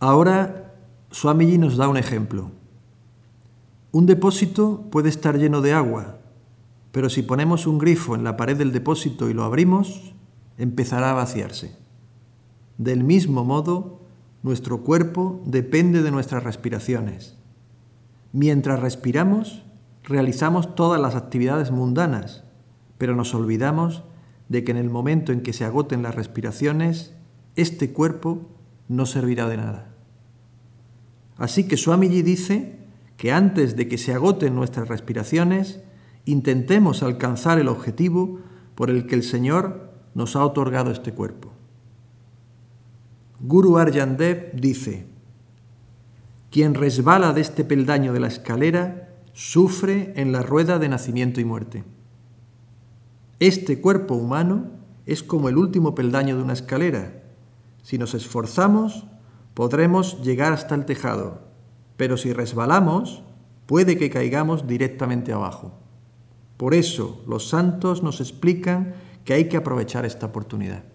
Ahora, Swamiji nos da un ejemplo. Un depósito puede estar lleno de agua, pero si ponemos un grifo en la pared del depósito y lo abrimos, empezará a vaciarse. Del mismo modo, nuestro cuerpo depende de nuestras respiraciones. Mientras respiramos, realizamos todas las actividades mundanas, pero nos olvidamos de que en el momento en que se agoten las respiraciones, este cuerpo no servirá de nada. Así que Swamiji dice que antes de que se agoten nuestras respiraciones, intentemos alcanzar el objetivo por el que el Señor nos ha otorgado este cuerpo. Guru Arjan Dev dice: quien resbala de este peldaño de la escalera sufre en la rueda de nacimiento y muerte. Este cuerpo humano es como el último peldaño de una escalera. Si nos esforzamos, podremos llegar hasta el tejado, pero si resbalamos, puede que caigamos directamente abajo. Por eso, los santos nos explican que hay que aprovechar esta oportunidad.